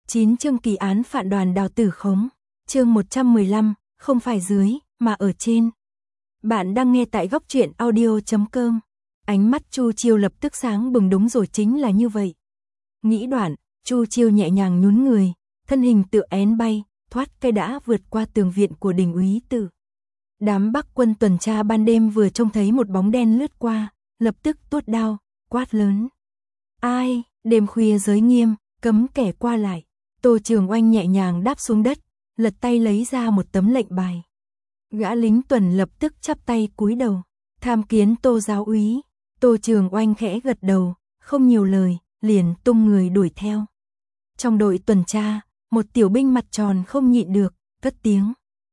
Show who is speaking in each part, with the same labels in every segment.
Speaker 1: 9 chương kỳ án phản đoàn Đào Tử Khống. Chương 115, không phải dưới, mà ở trên. Bạn đang nghe tại góc truyện audio.com. Ánh mắt Chu Chiêu lập tức sáng bừng, đúng rồi, chính là như vậy. Nghĩ đoạn, Chu Chiêu nhẹ nhàng nhún người, thân hình tựa én bay, thoát cái đã vượt qua tường viện của đình úy Tử. Đám Bắc quân tuần tra ban đêm vừa trông thấy một bóng đen lướt qua, lập tức tuốt đao, quát lớn. Ai, đêm khuya giới nghiêm, cấm kẻ qua lại. Tô Trường Oanh nhẹ nhàng đáp xuống đất, lật tay lấy ra một tấm lệnh bài. Gã lính tuần lập tức chắp tay cúi đầu, tham kiến Tô giáo úy. Tô Trường Oanh khẽ gật đầu, không nhiều lời, liền tung người đuổi theo. Trong đội tuần tra, một tiểu binh mặt tròn không nhịn được, cất tiếng.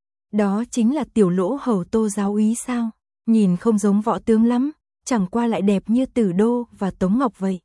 Speaker 1: Đó chính là tiểu lỗ hầu Tô giáo úy sao? Nhìn không giống võ tướng lắm, chẳng qua lại đẹp như Tử Đô và Tống Ngọc vậy.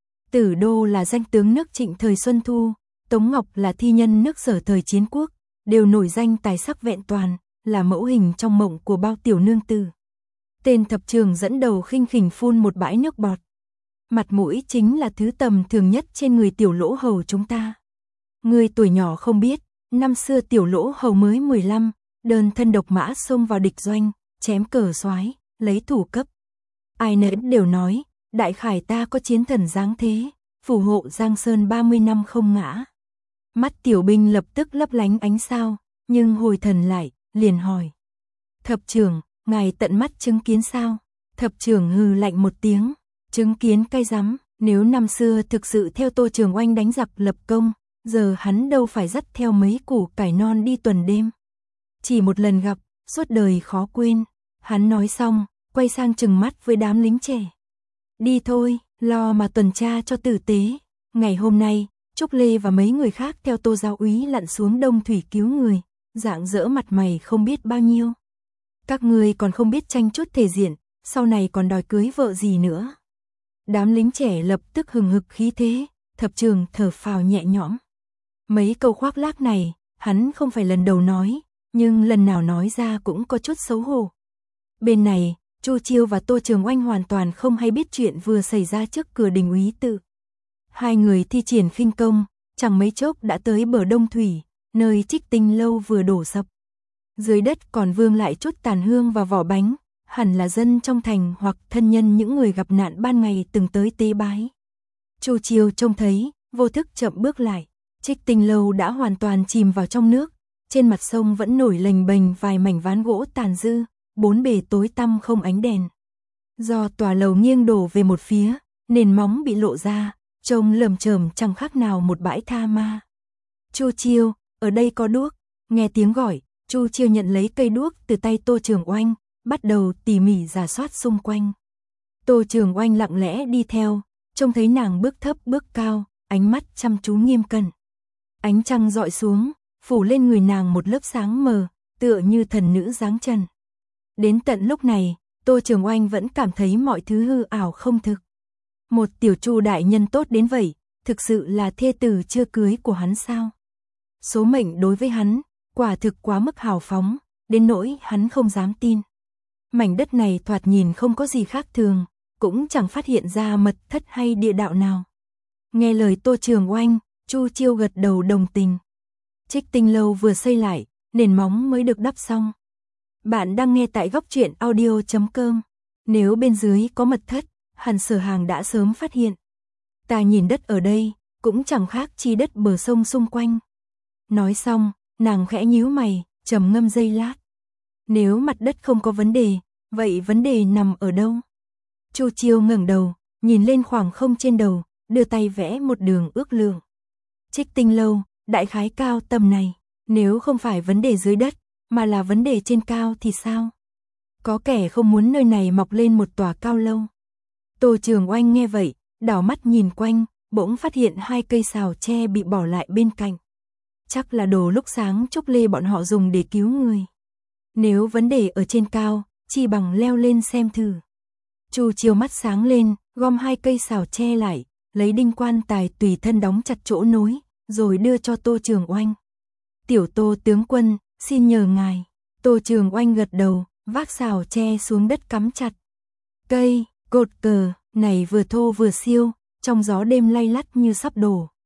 Speaker 1: Tử Đô là danh tướng nước Trịnh thời Xuân Thu, Tống Ngọc là thi nhân nước Sở thời Chiến Quốc, đều nổi danh tài sắc vẹn toàn, là mẫu hình trong mộng của bao tiểu nương tử. Tên thập trường dẫn đầu khinh khỉnh phun một bãi nước bọt. Mặt mũi chính là thứ tầm thường nhất trên người tiểu lỗ hầu chúng ta. Người tuổi nhỏ không biết, năm xưa tiểu lỗ hầu mới 15, đơn thân độc mã xông vào địch doanh, chém cờ soái, lấy thủ cấp. Ai nấy đều nói, đại khải ta có chiến thần dáng thế, phù hộ Giang Sơn 30 năm không ngã. Mắt tiểu binh lập tức lấp lánh ánh sao, nhưng hồi thần lại, liền hỏi. Thập trưởng, ngài tận mắt chứng kiến sao? Thập trưởng hừ lạnh một tiếng, chứng kiến cay rắm, nếu năm xưa thực sự theo Tô Trường Oanh đánh giặc lập công, giờ hắn đâu phải dắt theo mấy củ cải non đi tuần đêm. Chỉ một lần gặp, suốt đời khó quên. Hắn nói xong, quay sang trừng mắt với đám lính trẻ. Đi thôi, lo mà tuần tra cho tử tế. Ngày hôm nay, Trúc Lê và mấy người khác theo Tô giáo úy lặn xuống Đông Thủy cứu người, rạng rỡ mặt mày không biết bao nhiêu. Các người còn không biết tranh chút thể diện, sau này còn đòi cưới vợ gì nữa. Đám lính trẻ lập tức hừng hực khí thế, thập trường thở phào nhẹ nhõm. Mấy câu khoác lác này, hắn không phải lần đầu nói, nhưng lần nào nói ra cũng có chút xấu hổ. Bên này, Chu Chiêu và Tô Trường Oanh hoàn toàn không hay biết chuyện vừa xảy ra trước cửa đình úy Tử. Hai người thi triển khinh công, chẳng mấy chốc đã tới bờ Đông Thủy, nơi Trích Tinh lâu vừa đổ sập. Dưới đất còn vương lại chút tàn hương và vỏ bánh, hẳn là dân trong thành hoặc thân nhân những người gặp nạn ban ngày từng tới tế bái. Chu Chiêu trông thấy, vô thức chậm bước lại. Trích Tinh lâu đã hoàn toàn chìm vào trong nước, trên mặt sông vẫn nổi lềnh bềnh vài mảnh ván gỗ tàn dư, bốn bề tối tăm không ánh đèn. Do tòa lầu nghiêng đổ về một phía, nền móng bị lộ ra, trông lởm chởm chẳng khác nào một bãi tha ma. Chu Chiêu, ở đây có đuốc. Nghe tiếng gọi, Chu Chiêu nhận lấy cây đuốc từ tay Tô Trường Oanh, bắt đầu tỉ mỉ rà soát xung quanh. Tô Trường Oanh lặng lẽ đi theo, trông thấy nàng bước thấp bước cao, ánh mắt chăm chú nghiêm cẩn. Ánh trăng rọi xuống, phủ lên người nàng một lớp sáng mờ, tựa như thần nữ dáng trần. Đến tận lúc này, Tô Trường Oanh vẫn cảm thấy mọi thứ hư ảo không thực. Một tiểu Chu đại nhân tốt đến vậy, thực sự là thê tử chưa cưới của hắn sao? Số mệnh đối với hắn, quả thực quá mức hào phóng, đến nỗi hắn không dám tin. Mảnh đất này thoạt nhìn không có gì khác thường, cũng chẳng phát hiện ra mật thất hay địa đạo nào. Nghe lời Tô Trường Oanh, Chu Chiêu gật đầu đồng tình. Trích Tinh lâu vừa xây lại, nền móng mới được đắp xong. Bạn đang nghe tại góc truyện audio.com. Nếu bên dưới có mật thất, hẳn Sở Hàng đã sớm phát hiện. Ta nhìn đất ở đây, cũng chẳng khác chi đất bờ sông xung quanh. Nói xong, nàng khẽ nhíu mày, trầm ngâm giây lát. Nếu mặt đất không có vấn đề, vậy vấn đề nằm ở đâu? Chu Chiêu ngẩng đầu, nhìn lên khoảng không trên đầu, đưa tay vẽ một đường ước lượng. Trích Tinh lâu, đại khái cao tầm này, nếu không phải vấn đề dưới đất, mà là vấn đề trên cao thì sao? Có kẻ không muốn nơi này mọc lên một tòa cao lâu. Tô Trường Oanh nghe vậy, đảo mắt nhìn quanh, bỗng phát hiện hai cây sào tre bị bỏ lại bên cạnh. Chắc là đồ lúc sáng Trúc Lê bọn họ dùng để cứu người. Nếu vấn đề ở trên cao, chỉ bằng leo lên xem thử. Chu Chiêu mắt sáng lên, gom hai cây sào tre lại, lấy đinh quan tài tùy thân đóng chặt chỗ nối, rồi đưa cho Tô Trường Oanh. Tiểu Tô tướng quân, xin nhờ ngài. Tô Trường Oanh gật đầu, vác sào tre xuống đất cắm chặt. Cây, cột cờ, này vừa thô vừa siêu, trong gió đêm lay lắt như sắp đổ.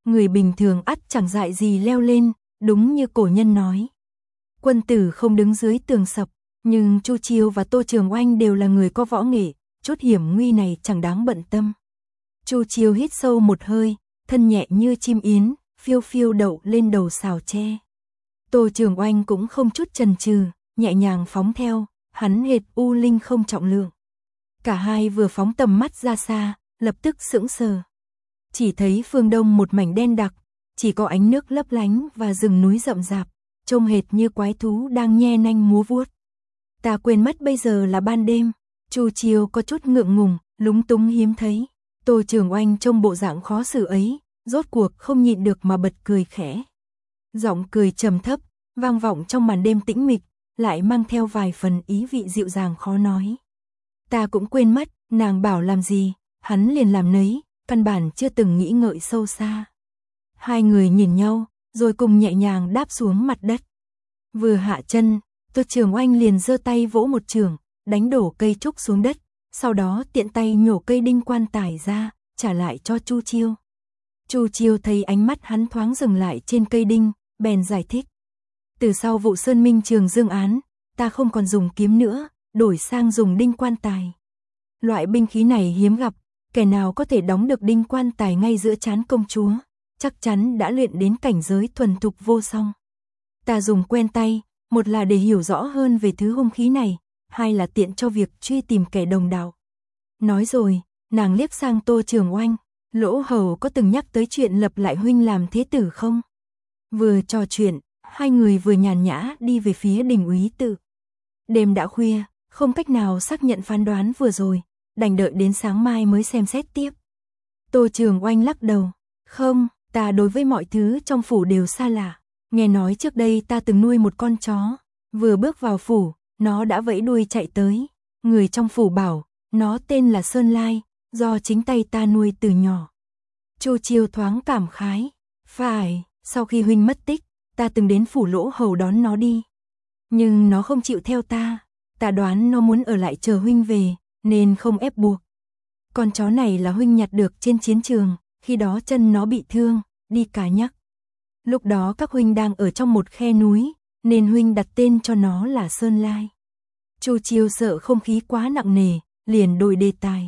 Speaker 1: người bình thường ắt chẳng dại gì leo lên, đúng như cổ nhân nói. Quân tử không đứng dưới tường sập, nhưng Chu Chiêu và Tô Trường Oanh đều là người có võ nghệ, chút hiểm nguy này chẳng đáng bận tâm. Chu Chiêu hít sâu một hơi, thân nhẹ như chim yến, phiêu phiêu đậu lên đầu sào tre. Tô Trường Oanh cũng không chút chần chừ, nhẹ nhàng phóng theo, hắn hệt u linh không trọng lượng. Cả hai vừa phóng tầm mắt ra xa, lập tức sững sờ. Chỉ thấy phương đông một mảnh đen đặc, chỉ có ánh nước lấp lánh và rừng núi rậm rạp, trông hệt như quái thú đang nhe nanh múa vuốt. Ta quên mất bây giờ là ban đêm. Chu Chiêu có chút ngượng ngùng, lúng túng hiếm thấy. Tô Trường Oanh trông bộ dạng khó xử ấy, rốt cuộc không nhịn được mà bật cười khẽ. Giọng cười trầm thấp, vang vọng trong màn đêm tĩnh mịch, lại mang theo vài phần ý vị dịu dàng khó nói. Ta cũng quên mất, nàng bảo làm gì, hắn liền làm nấy, căn bản chưa từng nghĩ ngợi sâu xa. Hai người nhìn nhau, rồi cùng nhẹ nhàng đáp xuống mặt đất. Vừa hạ chân, Tô Trường Oanh liền giơ tay vỗ một chưởng, đánh đổ cây trúc xuống đất, sau đó tiện tay nhổ cây đinh quan tài ra, trả lại cho Chu Chiêu. Chu Chiêu thấy ánh mắt hắn thoáng dừng lại trên cây đinh, bèn giải thích. Từ sau vụ Sơn Minh Trường Dương án, ta không còn dùng kiếm nữa, đổi sang dùng đinh quan tài. Loại binh khí này hiếm gặp, kẻ nào có thể đóng được đinh quan tài ngay giữa trán công chúa, chắc chắn đã luyện đến cảnh giới thuần thục vô song. Ta dùng quen tay, một là để hiểu rõ hơn về thứ hung khí này, hai là tiện cho việc truy tìm kẻ đồng đạo. Nói rồi, nàng liếc sang Tô Trường Oanh, Lỗ Hầu có từng nhắc tới chuyện lập lại huynh làm thế tử không? Vừa trò chuyện, hai người vừa nhàn nhã đi về phía đình úy tự. Đêm đã khuya, không cách nào xác nhận phán đoán vừa rồi, đành đợi đến sáng mai mới xem xét tiếp. Tô Trường Oanh lắc đầu, không, ta đối với mọi thứ trong phủ đều xa lạ. Nghe nói trước đây ta từng nuôi một con chó, vừa bước vào phủ, nó đã vẫy đuôi chạy tới. Người trong phủ bảo, nó tên là Sơn Lai, do chính tay ta nuôi từ nhỏ. Chu Chiêu thoáng cảm khái, phải, sau khi huynh mất tích, ta từng đến phủ Lỗ Hầu đón nó đi. Nhưng nó không chịu theo ta đoán nó muốn ở lại chờ huynh về, nên không ép buộc. Con chó này là huynh nhặt được trên chiến trường, khi đó chân nó bị thương, đi cá nhắc. Lúc đó các huynh đang ở trong một khe núi, nên huynh đặt tên cho nó là Sơn Lai. Chu Chiêu sợ không khí quá nặng nề, liền đổi đề tài.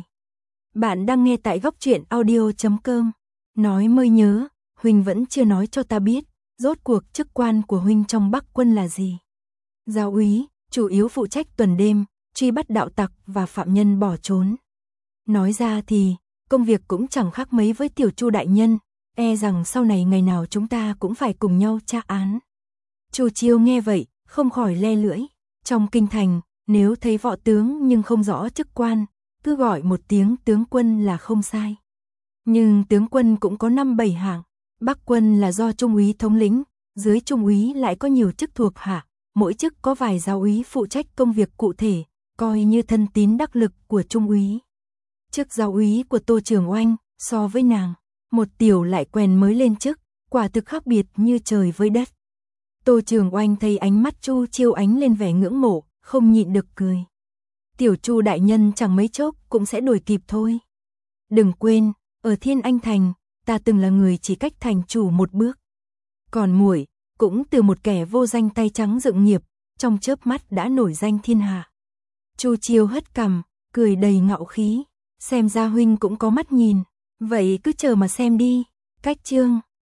Speaker 1: Bạn đang nghe tại Góc Truyện Audio.com. Nói mới nhớ, huynh vẫn chưa nói cho ta biết, rốt cuộc chức quan của huynh trong Bắc quân là gì? Giáo úy, chủ yếu phụ trách tuần đêm, truy bắt đạo tặc và phạm nhân bỏ trốn. Nói ra thì, công việc cũng chẳng khác mấy với tiểu Chu đại nhân, e rằng sau này ngày nào chúng ta cũng phải cùng nhau tra án. Chu Chiêu nghe vậy, không khỏi le lưỡi. Trong kinh thành, nếu thấy võ tướng nhưng không rõ chức quan, cứ gọi một tiếng tướng quân là không sai. Nhưng tướng quân cũng có 5-7 hạng, Bắc quân là do trung úy thống lĩnh, dưới trung úy lại có nhiều chức thuộc hạ, mỗi chức có vài giáo úy phụ trách công việc cụ thể, coi như thân tín đắc lực của trung úy. Chức giáo úy của Tô Trường Oanh, so với nàng, một tiểu lại quèn mới lên chức, quả thực khác biệt như trời với đất. Tô Trường Oanh thấy ánh mắt Chu Chiêu ánh lên vẻ ngưỡng mộ, không nhịn được cười. Tiểu Chu đại nhân chẳng mấy chốc cũng sẽ đuổi kịp thôi. Đừng quên, ở Thiên Anh Thành, ta từng là người chỉ cách thành chủ một bước. Còn muội cũng từ một kẻ vô danh tay trắng dựng nghiệp, trong chớp mắt đã nổi danh thiên hạ. Chu Chiêu hất cằm, cười đầy ngạo khí. Xem ra huynh cũng có mắt nhìn, vậy cứ chờ mà xem đi. Cách chương